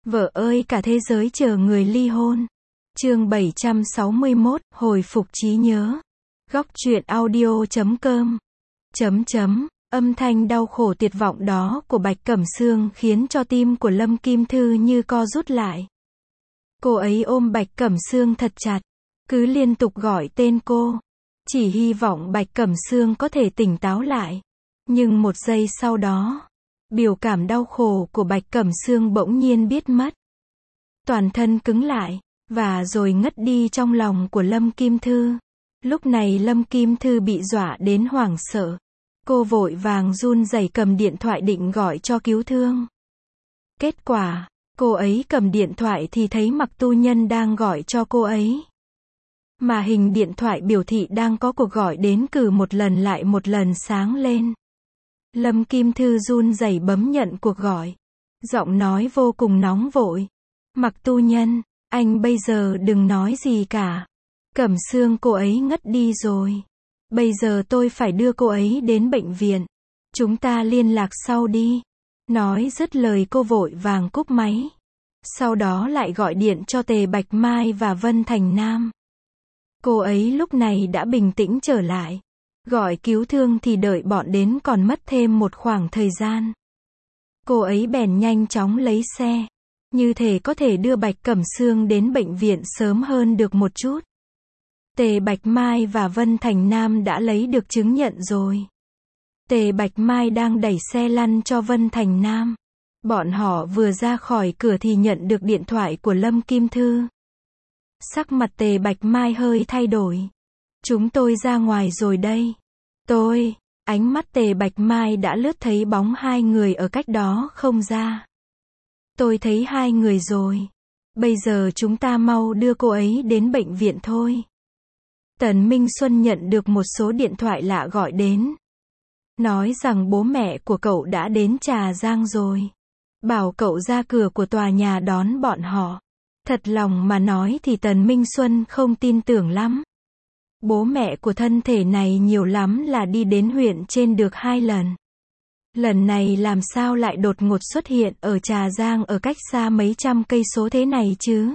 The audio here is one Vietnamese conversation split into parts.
Vợ ơi cả thế giới chờ người ly hôn. Chương 761, hồi phục trí nhớ. Góc truyện audio.com. Âm thanh đau khổ tuyệt vọng đó của Bạch Cẩm Sương khiến cho tim của Lâm Kim Thư như co rút lại. Cô ấy ôm Bạch Cẩm Sương thật chặt, cứ liên tục gọi tên cô, chỉ hy vọng Bạch Cẩm Sương có thể tỉnh táo lại. Nhưng một giây sau đó, biểu cảm đau khổ của Bạch Cẩm Sương bỗng nhiên biến mất. Toàn thân cứng lại, và rồi ngất đi trong lòng của Lâm Kim Thư. Lúc này Lâm Kim Thư bị dọa đến hoảng sợ. Cô vội vàng run rẩy cầm điện thoại định gọi cho cứu thương. Kết quả, cô ấy cầm điện thoại thì thấy Mạc Tu Nhân đang gọi cho cô ấy. Mà hình điện thoại biểu thị đang có cuộc gọi đến cử một lần lại một lần sáng lên. Lâm Kim Thư run rẩy bấm nhận cuộc gọi. Giọng nói vô cùng nóng vội. Mạc Tu Nhân, anh bây giờ đừng nói gì cả. Cẩm Sương cô ấy ngất đi rồi. Bây giờ tôi phải đưa cô ấy đến bệnh viện. Chúng ta liên lạc sau đi. Nói dứt lời cô vội vàng cúp máy. Sau đó lại gọi điện cho Tề Bạch Mai và Vân Thành Nam. Cô ấy lúc này đã bình tĩnh trở lại. Gọi cứu thương thì đợi bọn đến còn mất thêm một khoảng thời gian. Cô ấy bèn nhanh chóng lấy xe. Như thể có thể đưa Bạch Cẩm Sương đến bệnh viện sớm hơn được một chút. Tề Bạch Mai và Vân Thành Nam đã lấy được chứng nhận rồi. Tề Bạch Mai đang đẩy xe lăn cho Vân Thành Nam. Bọn họ vừa ra khỏi cửa thì nhận được điện thoại của Lâm Kim Thư. Sắc mặt Tề Bạch Mai hơi thay đổi. Chúng tôi ra ngoài rồi đây. Ánh mắt Tề Bạch Mai đã lướt thấy bóng hai người ở cách đó không xa. Tôi thấy hai người rồi. Bây giờ chúng ta mau đưa cô ấy đến bệnh viện thôi. Tần Minh Xuân nhận được một số điện thoại lạ gọi đến. Nói rằng bố mẹ của cậu đã đến Trà Giang rồi. Bảo cậu ra cửa của tòa nhà đón bọn họ. Thật lòng mà nói thì Tần Minh Xuân không tin tưởng lắm. Bố mẹ của thân thể này nhiều lắm là đi đến huyện trên được 2 lần. Lần này làm sao lại đột ngột xuất hiện ở Trà Giang ở cách xa mấy trăm cây số thế này chứ?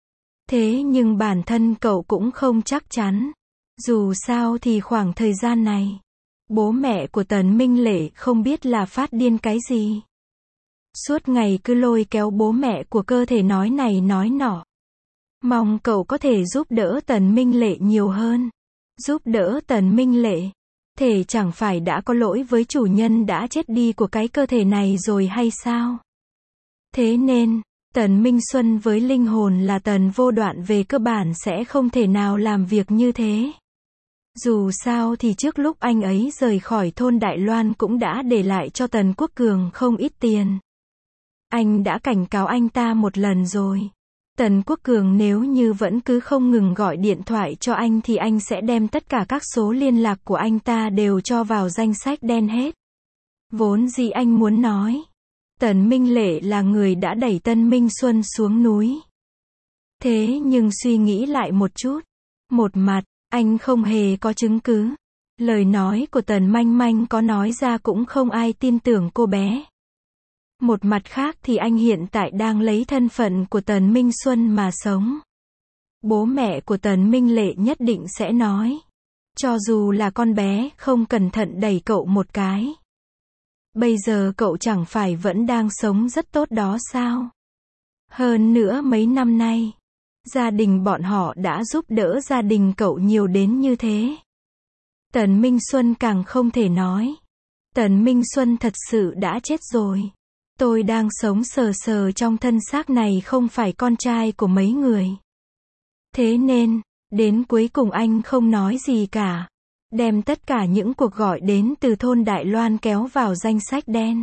Thế nhưng bản thân cậu cũng không chắc chắn. Dù sao thì khoảng thời gian này, bố mẹ của Tần Minh Lệ không biết là phát điên cái gì. Suốt ngày cứ lôi kéo bố mẹ của cơ thể nói này nói nọ. Mong cậu có thể giúp đỡ Tần Minh Lệ nhiều hơn. Giúp đỡ Tần Minh Lệ. Thể chẳng phải đã có lỗi với chủ nhân đã chết đi của cái cơ thể này rồi hay sao? Thế nên, Tần Minh Xuân với linh hồn là Tần Vô Đoạn về cơ bản sẽ không thể nào làm việc như thế. Dù sao thì trước lúc anh ấy rời khỏi thôn Đại Loan cũng đã để lại cho Tần Quốc Cường không ít tiền. Anh đã cảnh cáo anh ta một lần rồi. Tần Quốc Cường nếu như vẫn cứ không ngừng gọi điện thoại cho anh thì anh sẽ đem tất cả các số liên lạc của anh ta đều cho vào danh sách đen hết. Vốn dĩ anh muốn nói, Tần Minh Lệ là người đã đẩy Tân Minh Xuân xuống núi. Thế nhưng suy nghĩ lại một chút. Một mặt, anh không hề có chứng cứ. Lời nói của Tần Manh Manh có nói ra cũng không ai tin tưởng cô bé. Một mặt khác thì anh hiện tại đang lấy thân phận của Tần Minh Xuân mà sống. Bố mẹ của Tần Minh Lệ nhất định sẽ nói. Cho dù là con bé không cẩn thận đẩy cậu một cái. Bây giờ cậu chẳng phải vẫn đang sống rất tốt đó sao? Hơn nữa mấy năm nay, gia đình bọn họ đã giúp đỡ gia đình cậu nhiều đến như thế. Tần Minh Xuân càng không thể nói. Tần Minh Xuân thật sự đã chết rồi. Tôi đang sống sờ sờ trong thân xác này không phải con trai của mấy người. Thế nên, đến cuối cùng anh không nói gì cả. Đem tất cả những cuộc gọi đến từ thôn Đại Loan kéo vào danh sách đen.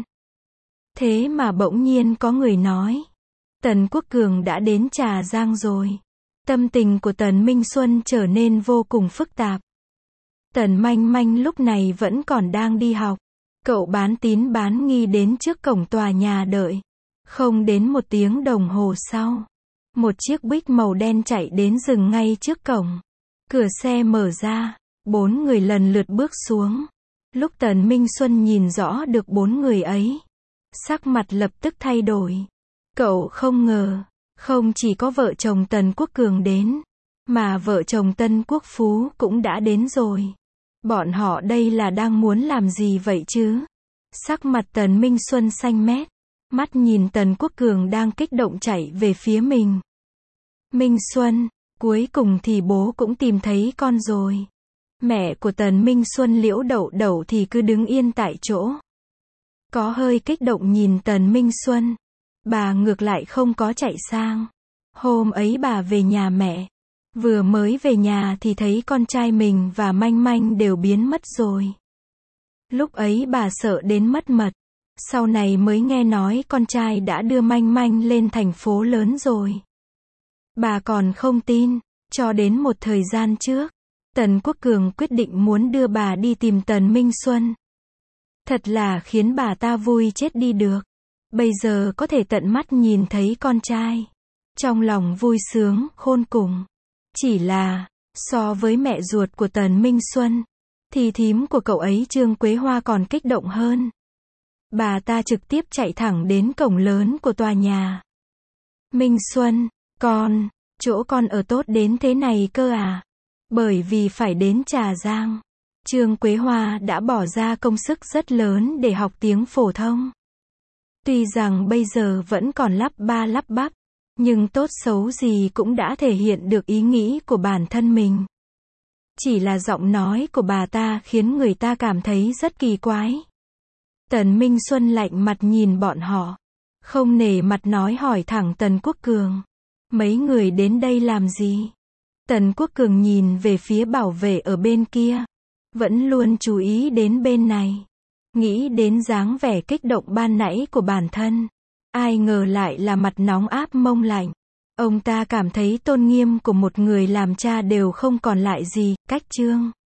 Thế mà bỗng nhiên có người nói. Tần Quốc Cường đã đến Trà Giang rồi. Tâm tình của Tần Minh Xuân trở nên vô cùng phức tạp. Tần Manh Manh lúc này vẫn còn đang đi học. Cậu bán tín bán nghi đến trước cổng tòa nhà đợi. Không đến 1 tiếng đồng hồ sau, một chiếc Buick màu đen chạy đến dừng ngay trước cổng. Cửa xe mở ra, 4 người lần lượt bước xuống. Lúc Tần Minh Xuân nhìn rõ được 4 người ấy, sắc mặt lập tức thay đổi. Cậu không ngờ, không chỉ có vợ chồng Tần Quốc Cường đến, mà vợ chồng Tân Quốc Phú cũng đã đến rồi. Bọn họ đây là đang muốn làm gì vậy chứ? Sắc mặt Tần Minh Xuân xanh mét, mắt nhìn Tần Quốc Cường đang kích động chạy về phía mình. Minh Xuân, cuối cùng thì bố cũng tìm thấy con rồi. Mẹ của Tần Minh Xuân Liễu Đậu Đậu thì cứ đứng yên tại chỗ. Có hơi kích động nhìn Tần Minh Xuân. Bà ngược lại không có chạy sang. Hôm ấy bà về nhà mẹ. Vừa mới về nhà thì thấy con trai mình và Manh Manh đều biến mất rồi. Lúc ấy bà sợ đến mất mật. Sau này mới nghe nói con trai đã đưa Manh Manh lên thành phố lớn rồi. Bà còn không tin, cho đến một thời gian trước, Tần Quốc Cường quyết định muốn đưa bà đi tìm Tần Minh Xuân. Thật là khiến bà ta vui chết đi được. Bây giờ có thể tận mắt nhìn thấy con trai. Trong lòng vui sướng, khôn cùng. Chỉ là, so với mẹ ruột của Tần Minh Xuân, thì thím của cậu ấy Trương Quế Hoa còn kích động hơn. Bà ta trực tiếp chạy thẳng đến cổng lớn của tòa nhà. Minh Xuân, chỗ con ở tốt đến thế này cơ à? Bởi vì phải đến Trà Giang, Trương Quế Hoa đã bỏ ra công sức rất lớn để học tiếng phổ thông. Tuy rằng bây giờ vẫn còn lắp ba lắp bắp, nhưng tốt xấu gì cũng đã thể hiện được ý nghĩ của bản thân mình. Chỉ là giọng nói của bà ta khiến người ta cảm thấy rất kỳ quái. Tần Minh Xuân lạnh mặt nhìn bọn họ, không nể mặt nói hỏi thẳng Tần Quốc Cường. Mấy người đến đây làm gì? Tần Quốc Cường nhìn về phía bảo vệ ở bên kia, vẫn luôn chú ý đến bên này. Nghĩ đến dáng vẻ kích động ban nãy của bản thân. Ai ngờ lại là mặt nóng áp mông lạnh. Ông ta cảm thấy tôn nghiêm của một người làm cha đều không còn lại gì, cách Trương